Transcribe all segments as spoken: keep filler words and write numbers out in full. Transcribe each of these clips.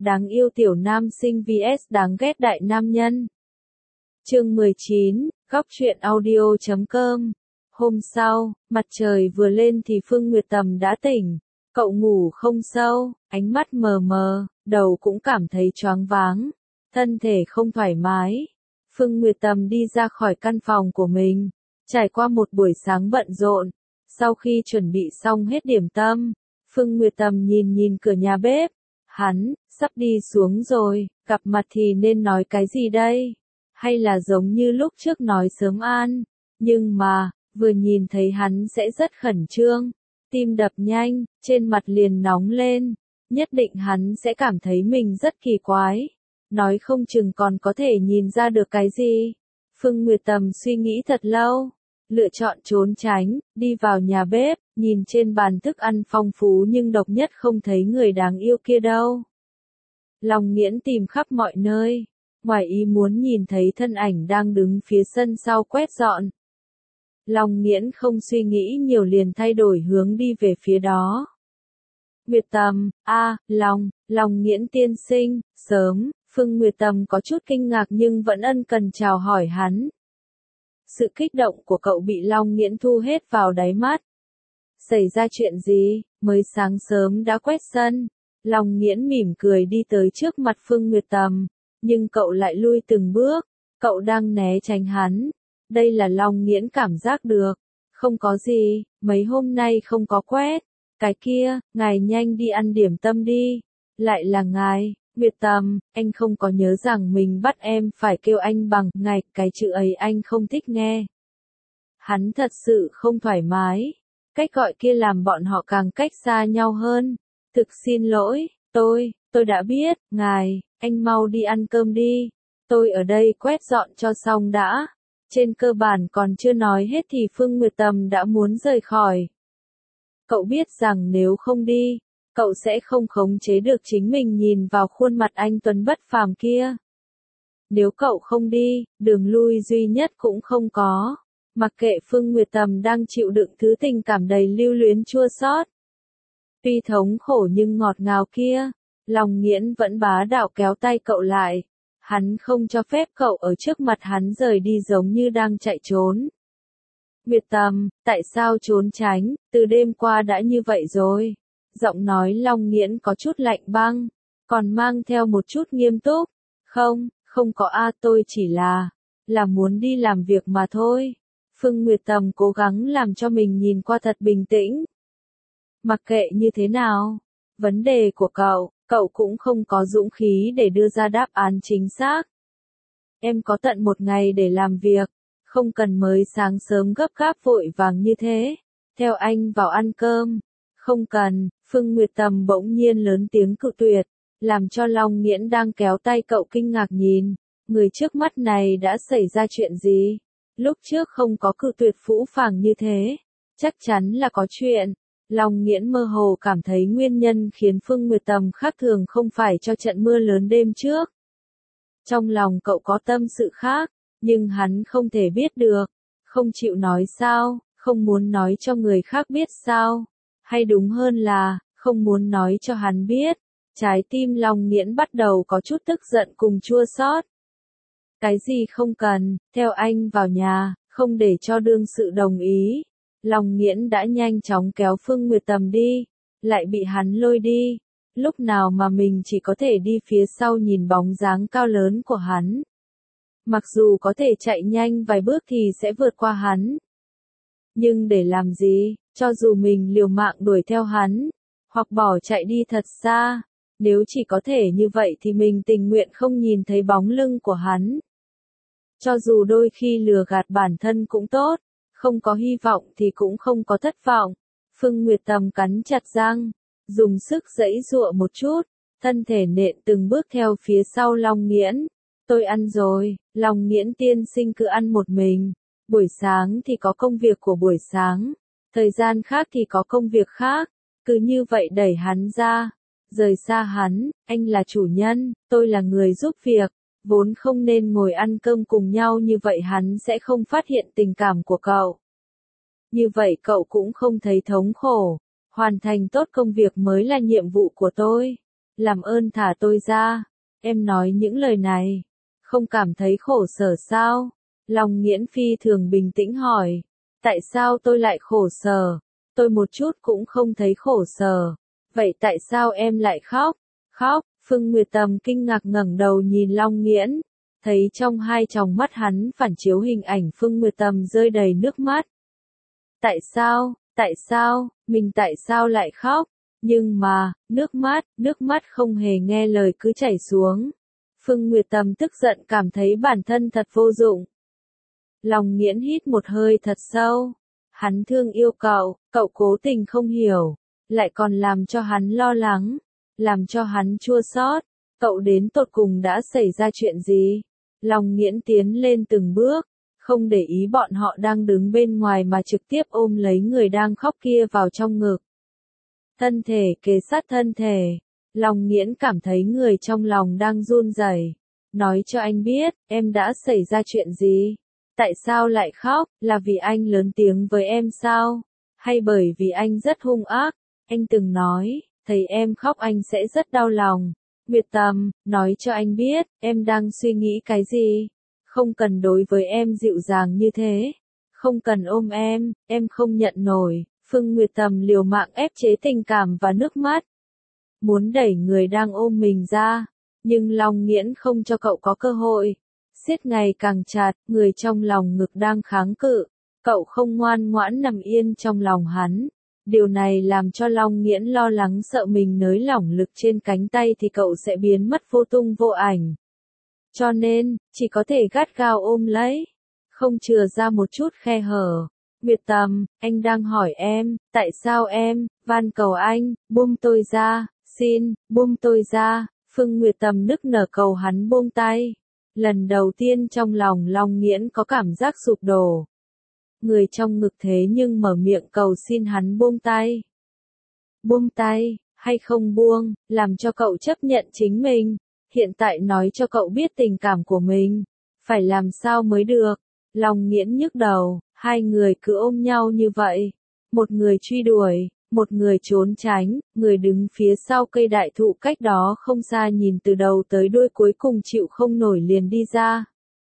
đáng yêu tiểu nam sinh vs đáng ghét đại nam nhân. Chương mười chín, góc truyện audio chấm com. Hôm sau, mặt trời vừa lên thì Phương Nguyệt Tầm đã tỉnh. Cậu ngủ không sâu, ánh mắt mờ mờ, đầu cũng cảm thấy choáng váng, thân thể không thoải mái. Phương Nguyệt Tầm đi ra khỏi căn phòng của mình, trải qua một buổi sáng bận rộn. Sau khi chuẩn bị xong hết điểm tâm, Phương Nguyệt Tầm nhìn nhìn cửa nhà bếp. Hắn, sắp đi xuống rồi, gặp mặt thì nên nói cái gì đây? Hay là giống như lúc trước nói sớm an? Nhưng mà, vừa nhìn thấy hắn sẽ rất khẩn trương, tim đập nhanh, trên mặt liền nóng lên. Nhất định hắn sẽ cảm thấy mình rất kỳ quái. Nói không chừng còn có thể nhìn ra được cái gì. Phương Nguyệt Tầm suy nghĩ thật lâu, lựa chọn trốn tránh, đi vào nhà bếp, nhìn trên bàn thức ăn phong phú nhưng độc nhất không thấy người đáng yêu kia đâu. Lòng Nghiễn tìm khắp mọi nơi, ngoài ý muốn nhìn thấy thân ảnh đang đứng phía sân sau quét dọn. Lòng Nghiễn không suy nghĩ nhiều liền thay đổi hướng đi về phía đó. Nguyệt Tầm, a, à, Long, Lòng Nghiễn tiên sinh, sớm. Phương Nguyệt Tầm có chút kinh ngạc nhưng vẫn ân cần chào hỏi hắn. Sự kích động của cậu bị Long Nghiễn thu hết vào đáy mắt. Xảy ra chuyện gì, mới sáng sớm đã quét sân. Long Nghiễn mỉm cười đi tới trước mặt Phương Nguyệt Tầm, nhưng cậu lại lui từng bước, cậu đang né tránh hắn. Đây là Long Nghiễn cảm giác được. Không có gì, mấy hôm nay không có quét. Cái kia, ngài nhanh đi ăn điểm tâm đi. Lại là ngài. Nguyệt Tầm, anh không có nhớ rằng mình bắt em phải kêu anh bằng ngài, cái chữ ấy anh không thích nghe. Hắn thật sự không thoải mái. Cách gọi kia làm bọn họ càng cách xa nhau hơn. Thực xin lỗi, tôi, tôi đã biết, ngài, anh mau đi ăn cơm đi. Tôi ở đây quét dọn cho xong đã. Trên cơ bản còn chưa nói hết thì Phương Nguyệt Tầm đã muốn rời khỏi. Cậu biết rằng nếu không đi, cậu sẽ không khống chế được chính mình nhìn vào khuôn mặt anh tuấn bất phàm kia. Nếu cậu không đi, đường lui duy nhất cũng không có. Mặc kệ Phương Nguyệt Tầm đang chịu đựng thứ tình cảm đầy lưu luyến chua xót. Tuy thống khổ nhưng ngọt ngào kia, Lòng Nghiễn vẫn bá đạo kéo tay cậu lại. Hắn không cho phép cậu ở trước mặt hắn rời đi giống như đang chạy trốn. Nguyệt Tầm, tại sao trốn tránh, từ đêm qua đã như vậy rồi. Giọng nói Long Nghiễn có chút lạnh băng, còn mang theo một chút nghiêm túc. Không, không có a, tôi chỉ là, là muốn đi làm việc mà thôi. Phương Nguyệt Tầm cố gắng làm cho mình nhìn qua thật bình tĩnh. Mặc kệ như thế nào, vấn đề của cậu, cậu cũng không có dũng khí để đưa ra đáp án chính xác. Em có tận một ngày để làm việc, không cần mới sáng sớm gấp gáp vội vàng như thế. Theo anh vào ăn cơm. Không cần, Phương Nguyệt Tầm bỗng nhiên lớn tiếng cự tuyệt, làm cho Long Nghiễn đang kéo tay cậu kinh ngạc nhìn, người trước mắt này đã xảy ra chuyện gì? Lúc trước không có cự tuyệt phũ phàng như thế, chắc chắn là có chuyện. Long Nghiễn mơ hồ cảm thấy nguyên nhân khiến Phương Nguyệt Tầm khác thường không phải cho trận mưa lớn đêm trước. Trong lòng cậu có tâm sự khác, nhưng hắn không thể biết được, không chịu nói sao, không muốn nói cho người khác biết sao. Hay đúng hơn là, không muốn nói cho hắn biết. Trái tim Long Nghiễn bắt đầu có chút tức giận cùng chua xót. Cái gì không cần, theo anh vào nhà, không để cho đương sự đồng ý. Long Nghiễn đã nhanh chóng kéo Phương Nguyệt Tầm đi, lại bị hắn lôi đi. Lúc nào mà mình chỉ có thể đi phía sau nhìn bóng dáng cao lớn của hắn. Mặc dù có thể chạy nhanh vài bước thì sẽ vượt qua hắn. Nhưng để làm gì? Cho dù mình liều mạng đuổi theo hắn, hoặc bỏ chạy đi thật xa, nếu chỉ có thể như vậy thì mình tình nguyện không nhìn thấy bóng lưng của hắn. Cho dù đôi khi lừa gạt bản thân cũng tốt, không có hy vọng thì cũng không có thất vọng. Phương Nguyệt Tầm cắn chặt răng, dùng sức giãy giụa một chút, thân thể nện từng bước theo phía sau Long Nghiễn. Tôi ăn rồi, Long Nghiễn tiên sinh cứ ăn một mình, buổi sáng thì có công việc của buổi sáng. Thời gian khác thì có công việc khác, cứ như vậy đẩy hắn ra, rời xa hắn, anh là chủ nhân, tôi là người giúp việc, vốn không nên ngồi ăn cơm cùng nhau như vậy hắn sẽ không phát hiện tình cảm của cậu. Như vậy cậu cũng không thấy thống khổ, hoàn thành tốt công việc mới là nhiệm vụ của tôi. làm ơn thả tôi ra. Em nói những lời này, không cảm thấy khổ sở sao? Long Nghiễn phi thường bình tĩnh hỏi. Tại sao tôi lại khổ sở? Tôi một chút cũng không thấy khổ sở. Vậy tại sao em lại khóc? Khóc, Phương Nguyệt Tầm kinh ngạc ngẩng đầu nhìn Long Nghiễn. Thấy trong hai tròng mắt hắn phản chiếu hình ảnh Phương Nguyệt Tầm rơi đầy nước mắt. Tại sao, tại sao, mình tại sao lại khóc? Nhưng mà, nước mắt, nước mắt không hề nghe lời cứ chảy xuống. Phương Nguyệt Tầm tức giận cảm thấy bản thân thật vô dụng. Long Nghiễn hít một hơi thật sâu. Hắn thương yêu cậu, cậu cố tình không hiểu, lại còn làm cho hắn lo lắng, làm cho hắn chua xót. Cậu đến tột cùng đã xảy ra chuyện gì? Long Nghiễn tiến lên từng bước, không để ý bọn họ đang đứng bên ngoài mà trực tiếp ôm lấy người đang khóc kia vào trong ngực. Thân thể kề sát thân thể, Long Nghiễn cảm thấy người trong lòng đang run rẩy. Nói cho anh biết, em đã xảy ra chuyện gì? Tại sao lại khóc, là vì anh lớn tiếng với em sao? Hay bởi vì anh rất hung ác? Anh từng nói, thấy em khóc anh sẽ rất đau lòng. Nguyệt Tầm, nói cho anh biết, em đang suy nghĩ cái gì? Không cần đối với em dịu dàng như thế. Không cần ôm em, em không nhận nổi. Phương Nguyệt Tầm liều mạng ép chế tình cảm và nước mắt. Muốn đẩy người đang ôm mình ra. Nhưng Long Nghiễn không cho cậu có cơ hội. Siết ngày càng chặt, người trong lòng ngực đang kháng cự. Cậu không ngoan ngoãn nằm yên trong lòng hắn. Điều này làm cho Long Nghiễn lo lắng sợ mình nới lỏng lực trên cánh tay thì cậu sẽ biến mất vô tung vô ảnh. Cho nên, chỉ có thể gắt gao ôm lấy. Không chừa ra một chút khe hở. Nguyệt Tầm, anh đang hỏi em, tại sao em, van cầu anh, buông tôi ra, xin, buông tôi ra. Phương Nguyệt Tầm nức nở cầu hắn buông tay. Lần đầu tiên trong lòng Long Nghiễn có cảm giác sụp đổ. Người trong ngực thế nhưng mở miệng cầu xin hắn buông tay. Buông tay, hay không buông, làm cho cậu chấp nhận chính mình. Hiện tại nói cho cậu biết tình cảm của mình. Phải làm sao mới được. Long Nghiễn nhức đầu, hai người cứ ôm nhau như vậy. Một người truy đuổi, một người trốn tránh, người đứng phía sau cây đại thụ cách đó không xa nhìn từ đầu tới đuôi cuối cùng chịu không nổi liền đi ra.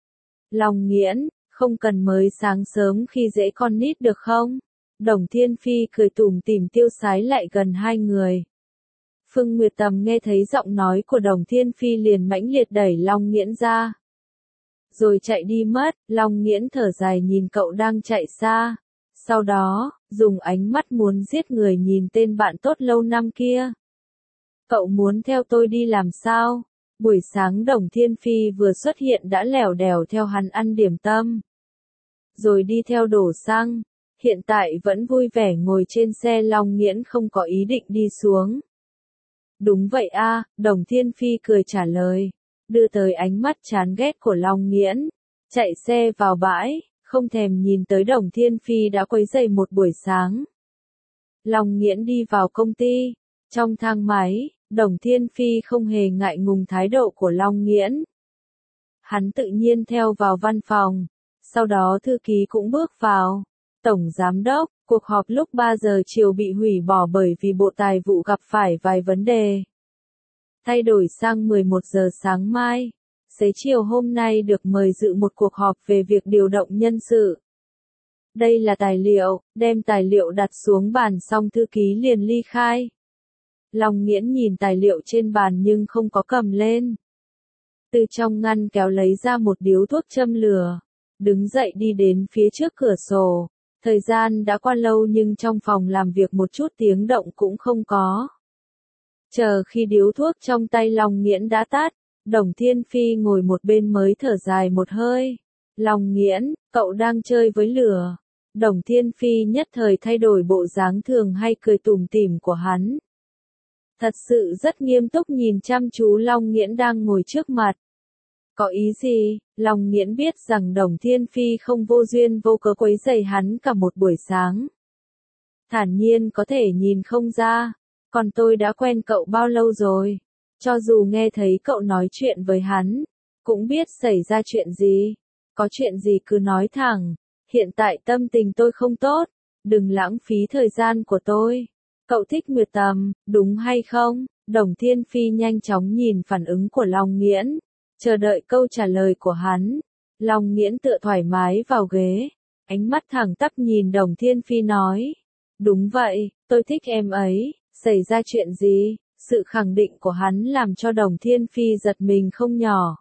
Long Nghiễn, không cần mới sáng sớm khi dễ con nít được không? Đồng Thiên Phi cười tủm tỉm tiêu sái lại gần hai người. Phương Nguyệt Tầm nghe thấy giọng nói của Đồng Thiên Phi liền mãnh liệt đẩy Long Nghiễn ra. Rồi chạy đi mất, Long Nghiễn thở dài nhìn cậu đang chạy xa. Sau đó, dùng ánh mắt muốn giết người nhìn tên bạn tốt lâu năm kia. Cậu muốn theo tôi đi làm sao? Buổi sáng Đồng Thiên Phi vừa xuất hiện đã lẻo đẻo theo hắn ăn điểm tâm. Rồi đi theo đổ xăng. Hiện tại vẫn vui vẻ ngồi trên xe. Long Nghiễn không có ý định đi xuống. Đúng vậy a, Đồng Thiên Phi cười trả lời. Đưa tới ánh mắt chán ghét của Long Nghiễn. Chạy xe vào bãi, không thèm nhìn tới Đồng Thiên Phi đã quấy rầy một buổi sáng. Long Nghiễn đi vào công ty. Trong thang máy, Đồng Thiên Phi không hề ngại ngùng thái độ của Long Nghiễn. Hắn tự nhiên theo vào văn phòng. Sau đó thư ký cũng bước vào. Tổng giám đốc, cuộc họp lúc ba giờ chiều bị hủy bỏ bởi vì Bộ Tài vụ gặp phải vài vấn đề. Thay đổi sang mười một giờ sáng mai. Xế chiều hôm nay được mời dự một cuộc họp về việc điều động nhân sự. Đây là tài liệu, đem tài liệu đặt xuống bàn xong thư ký liền ly khai. Long Nghiễn nhìn tài liệu trên bàn nhưng không có cầm lên. Từ trong ngăn kéo lấy ra một điếu thuốc châm lửa. Đứng dậy đi đến phía trước cửa sổ. Thời gian đã qua lâu nhưng trong phòng làm việc một chút tiếng động cũng không có. Chờ khi điếu thuốc trong tay Long Nghiễn đã tắt, Đồng Thiên Phi ngồi một bên mới thở dài một hơi. Long Nghiễn, cậu đang chơi với lửa. Đồng Thiên Phi nhất thời thay đổi bộ dáng thường hay cười tủm tỉm của hắn. Thật sự rất nghiêm túc nhìn chăm chú Long Nghiễn đang ngồi trước mặt. Có ý gì? Long Nghiễn biết rằng Đồng Thiên Phi không vô duyên vô cớ quấy rầy hắn cả một buổi sáng. Thản nhiên có thể nhìn không ra. Còn tôi đã quen cậu bao lâu rồi? Cho dù nghe thấy cậu nói chuyện với hắn, cũng biết xảy ra chuyện gì. Có chuyện gì cứ nói thẳng. Hiện tại tâm tình tôi không tốt. Đừng lãng phí thời gian của tôi. Cậu thích Nguyệt Tầm, đúng hay không? Đồng Thiên Phi nhanh chóng nhìn phản ứng của Long Nghiễn, chờ đợi câu trả lời của hắn. Long Nghiễn tựa thoải mái vào ghế, ánh mắt thẳng tắp nhìn Đồng Thiên Phi nói. Đúng vậy, tôi thích em ấy, xảy ra chuyện gì? Sự khẳng định của hắn làm cho Đồng Thiên Phi giật mình không nhỏ.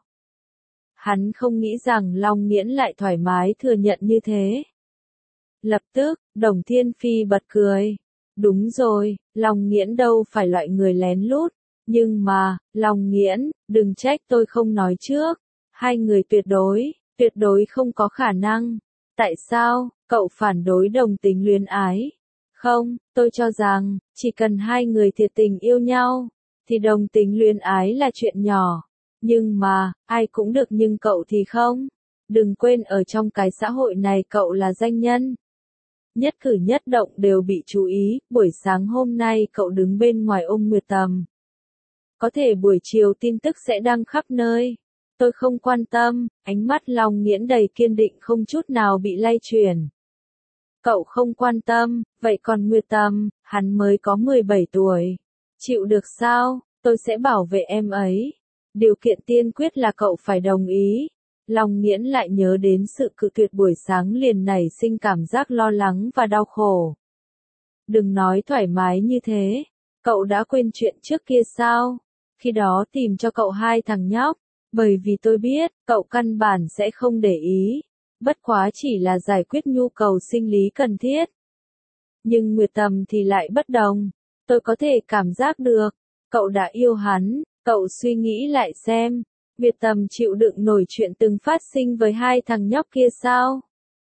Hắn không nghĩ rằng Long Nghiễn lại thoải mái thừa nhận như thế. Lập tức, Đồng Thiên Phi bật cười. Đúng rồi, Long Nghiễn đâu phải loại người lén lút. Nhưng mà, Long Nghiễn, đừng trách tôi không nói trước. Hai người tuyệt đối, tuyệt đối không có khả năng. Tại sao, cậu phản đối đồng tính luyến ái? Không, tôi cho rằng, chỉ cần hai người thiệt tình yêu nhau, thì đồng tính luyến ái là chuyện nhỏ. Nhưng mà, ai cũng được nhưng cậu thì không. Đừng quên ở trong cái xã hội này cậu là danh nhân. Nhất cử nhất động đều bị chú ý, buổi sáng hôm nay cậu đứng bên ngoài ôm Nguyệt Tầm. Có thể buổi chiều tin tức sẽ đăng khắp nơi. Tôi không quan tâm, ánh mắt Long Nghiễn đầy kiên định không chút nào bị lay chuyển. Cậu không quan tâm, vậy còn Nguyệt Tầm, hắn mới có mười bảy tuổi. Chịu được sao, tôi sẽ bảo vệ em ấy. Điều kiện tiên quyết là cậu phải đồng ý. Long Nghiễn lại nhớ đến sự cự tuyệt buổi sáng liền nảy sinh cảm giác lo lắng và đau khổ. Đừng nói thoải mái như thế, cậu đã quên chuyện trước kia sao? Khi đó tìm cho cậu hai thằng nhóc, bởi vì tôi biết, cậu căn bản sẽ không để ý. Bất quá chỉ là giải quyết nhu cầu sinh lý cần thiết. Nhưng Nguyệt Tầm thì lại bất đồng. Tôi có thể cảm giác được, cậu đã yêu hắn, cậu suy nghĩ lại xem. Nguyệt Tầm chịu đựng nổi chuyện từng phát sinh với hai thằng nhóc kia sao?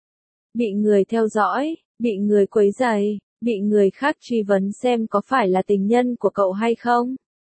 Bị người theo dõi, bị người quấy rầy, bị người khác truy vấn xem có phải là tình nhân của cậu hay không?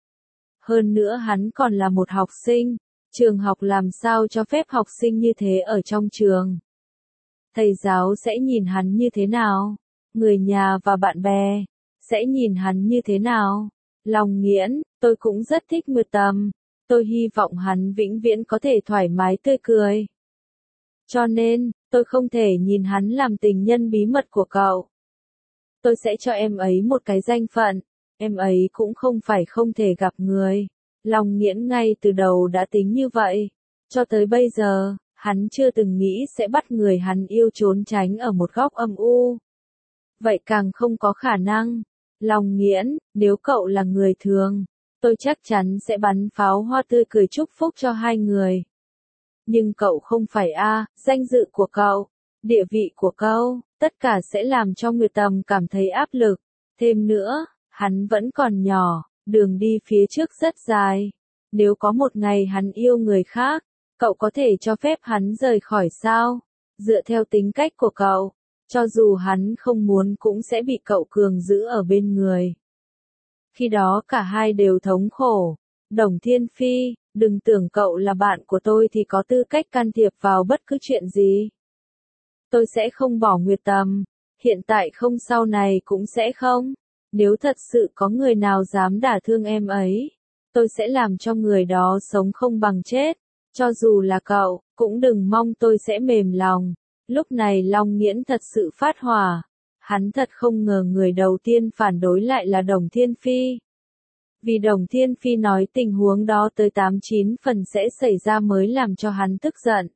Hơn nữa hắn còn là một học sinh, trường học làm sao cho phép học sinh như thế ở trong trường? Thầy giáo sẽ nhìn hắn như thế nào? Người nhà và bạn bè sẽ nhìn hắn như thế nào? Long Nghiễn, tôi cũng rất thích Nguyệt Tầm. Tôi hy vọng hắn vĩnh viễn có thể thoải mái tươi cười. Cho nên, tôi không thể nhìn hắn làm tình nhân bí mật của cậu. Tôi sẽ cho em ấy một cái danh phận. Em ấy cũng không phải không thể gặp người. Long Nghiễn ngay từ đầu đã tính như vậy. Cho tới bây giờ, hắn chưa từng nghĩ sẽ bắt người hắn yêu trốn tránh ở một góc âm u. Vậy càng không có khả năng. Long Nghiễn, nếu cậu là người thường, tôi chắc chắn sẽ bắn pháo hoa tươi cười chúc phúc cho hai người. Nhưng cậu không phải a, danh dự của cậu, địa vị của cậu, tất cả sẽ làm cho Nguyệt Tầm cảm thấy áp lực. Thêm nữa, hắn vẫn còn nhỏ, đường đi phía trước rất dài. Nếu có một ngày hắn yêu người khác, cậu có thể cho phép hắn rời khỏi sao? Dựa theo tính cách của cậu, cho dù hắn không muốn cũng sẽ bị cậu cường giữ ở bên người. Khi đó cả hai đều thống khổ. Đồng Thiên Phi, đừng tưởng cậu là bạn của tôi thì có tư cách can thiệp vào bất cứ chuyện gì. Tôi sẽ không bỏ Nguyệt Tầm, hiện tại không sau này cũng sẽ không. Nếu thật sự có người nào dám đả thương em ấy, tôi sẽ làm cho người đó sống không bằng chết. Cho dù là cậu, cũng đừng mong tôi sẽ mềm lòng. Lúc này Long Nghiễn thật sự phát hỏa. Hắn thật không ngờ người đầu tiên phản đối lại là Đồng Thiên Phi. Vì Đồng Thiên Phi nói tình huống đó tới tám chín phần sẽ xảy ra mới làm cho hắn tức giận.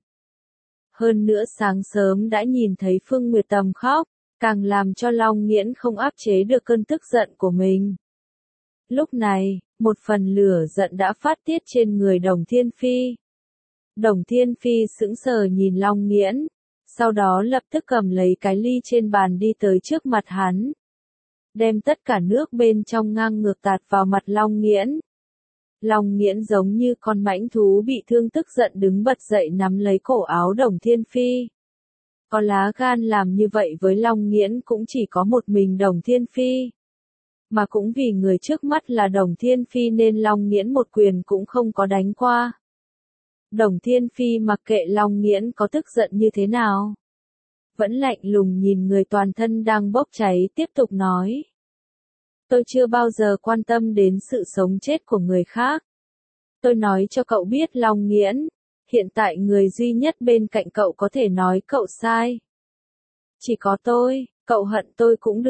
Hơn nữa sáng sớm đã nhìn thấy Phương Nguyệt Tầm khóc, càng làm cho Long Nghiễn không áp chế được cơn tức giận của mình. Lúc này, một phần lửa giận đã phát tiết trên người Đồng Thiên Phi. Đồng Thiên Phi sững sờ nhìn Long Nghiễn, sau đó lập tức cầm lấy cái ly trên bàn đi tới trước mặt hắn. Đem tất cả nước bên trong ngang ngược tạt vào mặt Long Nghiễn. Long Nghiễn giống như con mãnh thú bị thương tức giận đứng bật dậy nắm lấy cổ áo Đồng Thiên Phi. Có lá gan làm như vậy với Long Nghiễn cũng chỉ có một mình Đồng Thiên Phi. Mà cũng vì người trước mắt là Đồng Thiên Phi nên Long Nghiễn một quyền cũng không có đánh qua. Đồng Thiên Phi mặc kệ Long Nghiễn có tức giận như thế nào. Vẫn lạnh lùng nhìn người toàn thân đang bốc cháy tiếp tục nói. Tôi chưa bao giờ quan tâm đến sự sống chết của người khác. Tôi nói cho cậu biết Long Nghiễn, hiện tại người duy nhất bên cạnh cậu có thể nói cậu sai. Chỉ có tôi, cậu hận tôi cũng được,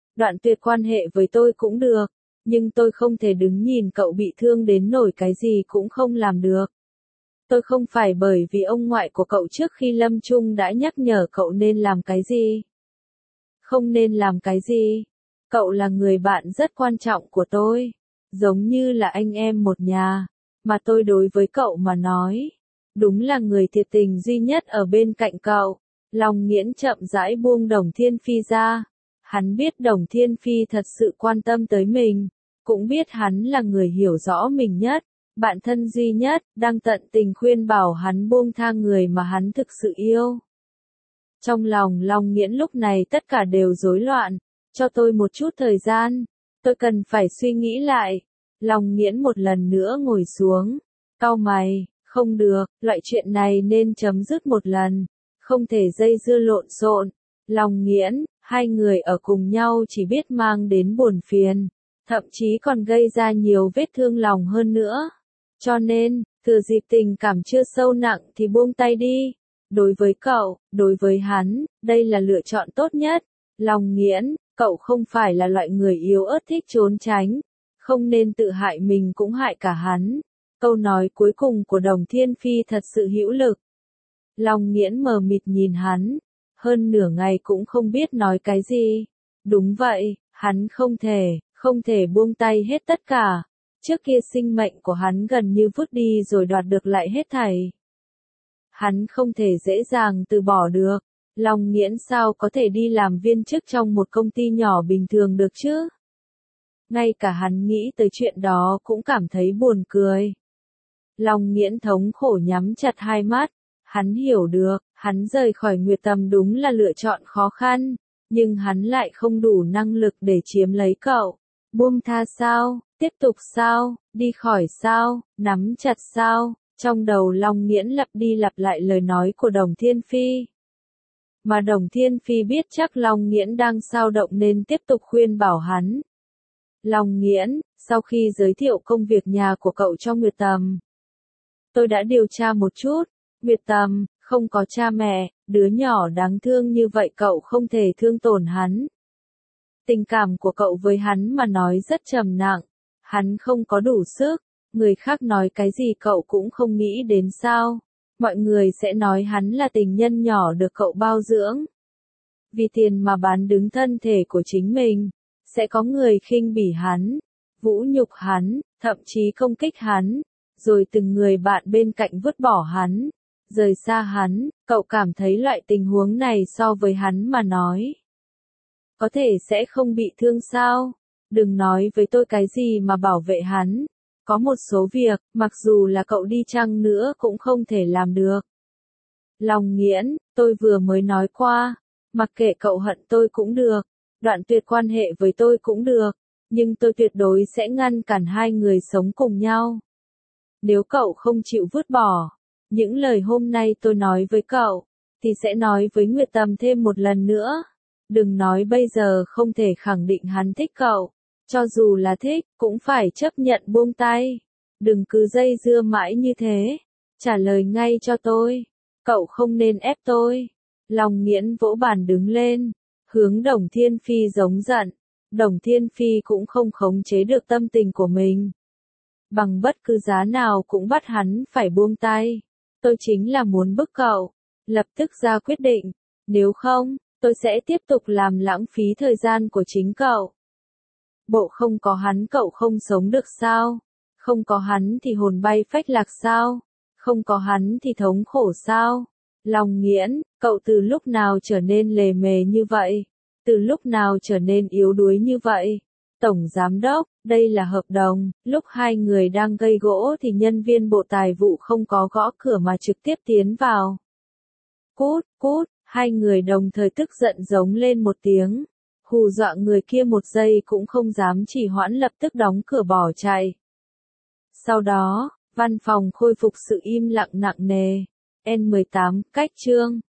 đoạn tuyệt quan hệ với tôi cũng được, nhưng tôi không thể đứng nhìn cậu bị thương đến nổi cái gì cũng không làm được. Tôi không phải bởi vì ông ngoại của cậu trước khi lâm chung đã nhắc nhở cậu nên làm cái gì. Không nên làm cái gì. Cậu là người bạn rất quan trọng của tôi, giống như là anh em một nhà, mà tôi đối với cậu mà nói, đúng là người thiệt tình duy nhất ở bên cạnh cậu. Long Nghiễn chậm rãi buông Đồng Thiên Phi ra. Hắn biết Đồng Thiên Phi thật sự quan tâm tới mình, cũng biết hắn là người hiểu rõ mình nhất, bạn thân duy nhất, đang tận tình khuyên bảo hắn buông tha người mà hắn thực sự yêu. Trong lòng Long Nghiễn lúc này tất cả đều rối loạn, cho tôi một chút thời gian, tôi cần phải suy nghĩ lại. Long Nghiễn một lần nữa ngồi xuống, cau mày, không được, loại chuyện này nên chấm dứt một lần, không thể dây dưa lộn xộn. Long Nghiễn, hai người ở cùng nhau chỉ biết mang đến buồn phiền, thậm chí còn gây ra nhiều vết thương lòng hơn nữa. Cho nên, thừa dịp tình cảm chưa sâu nặng thì buông tay đi. Đối với cậu, đối với hắn, đây là lựa chọn tốt nhất. Long Nghiễn, cậu không phải là loại người yếu ớt thích trốn tránh, không nên tự hại mình cũng hại cả hắn. Câu nói cuối cùng của Đồng Thiên Phi thật sự hữu lực. Long Nghiễn mờ mịt nhìn hắn, hơn nửa ngày cũng không biết nói cái gì. Đúng vậy, hắn không thể, không thể buông tay hết tất cả. Trước kia sinh mệnh của hắn gần như vứt đi rồi đoạt được lại hết thảy. Hắn không thể dễ dàng từ bỏ được. Long Nghiễn sao có thể đi làm viên chức trong một công ty nhỏ bình thường được chứ? Ngay cả hắn nghĩ tới chuyện đó cũng cảm thấy buồn cười. Long Nghiễn thống khổ nhắm chặt hai mắt. Hắn hiểu được, hắn rời khỏi Nguyệt Tầm đúng là lựa chọn khó khăn, nhưng hắn lại không đủ năng lực để chiếm lấy cậu. Buông tha sao? Tiếp tục sao? Đi khỏi sao? Nắm chặt sao? Trong đầu Long Nghiễn lặp đi lặp lại lời nói của Đồng Thiên Phi. Mà Đồng Thiên Phi biết chắc Long Nghiễn đang xao động nên tiếp tục khuyên bảo hắn. Long Nghiễn, sau khi giới thiệu công việc nhà của cậu cho Nguyệt Tầm, tôi đã điều tra một chút. Nguyệt Tầm, không có cha mẹ, đứa nhỏ đáng thương như vậy cậu không thể thương tổn hắn. Tình cảm của cậu với hắn mà nói rất trầm nặng, hắn không có đủ sức, người khác nói cái gì cậu cũng không nghĩ đến sao. Mọi người sẽ nói hắn là tình nhân nhỏ được cậu bao dưỡng. Vì tiền mà bán đứng thân thể của chính mình, sẽ có người khinh bỉ hắn, vũ nhục hắn, thậm chí công kích hắn, rồi từng người bạn bên cạnh vứt bỏ hắn, rời xa hắn. Cậu cảm thấy loại tình huống này so với hắn mà nói, có thể sẽ không bị thương sao? Đừng nói với tôi cái gì mà bảo vệ hắn. Có một số việc, mặc dù là cậu đi chăng nữa cũng không thể làm được. Long Nghiễn, tôi vừa mới nói qua, mặc kệ cậu hận tôi cũng được, đoạn tuyệt quan hệ với tôi cũng được, nhưng tôi tuyệt đối sẽ ngăn cản hai người sống cùng nhau. Nếu cậu không chịu vứt bỏ những lời hôm nay tôi nói với cậu, thì sẽ nói với Nguyệt Tầm thêm một lần nữa. Đừng nói bây giờ không thể khẳng định hắn thích cậu. Cho dù là thích, cũng phải chấp nhận buông tay. Đừng cứ dây dưa mãi như thế. Trả lời ngay cho tôi. Cậu không nên ép tôi. Long Nghiễn vỗ bàn đứng lên, hướng Đồng Thiên Phi giống giận. Đồng Thiên Phi cũng không khống chế được tâm tình của mình. Bằng bất cứ giá nào cũng bắt hắn phải buông tay. Tôi chính là muốn bức cậu lập tức ra quyết định. Nếu không, tôi sẽ tiếp tục làm lãng phí thời gian của chính cậu. Bộ không có hắn cậu không sống được sao? Không có hắn thì hồn bay phách lạc sao? Không có hắn thì thống khổ sao? Long Nghiễn, cậu từ lúc nào trở nên lề mề như vậy? Từ lúc nào trở nên yếu đuối như vậy? Tổng Giám Đốc, đây là hợp đồng. Lúc hai người đang gây gỗ thì nhân viên Bộ Tài vụ không có gõ cửa mà trực tiếp tiến vào. Cút, cút, hai người đồng thời tức giận giống lên một tiếng. Hù dọa người kia một giây cũng không dám trì hoãn, lập tức đóng cửa bỏ chạy. Sau đó, văn phòng khôi phục sự im lặng nặng nề. N mười tám, cách chương.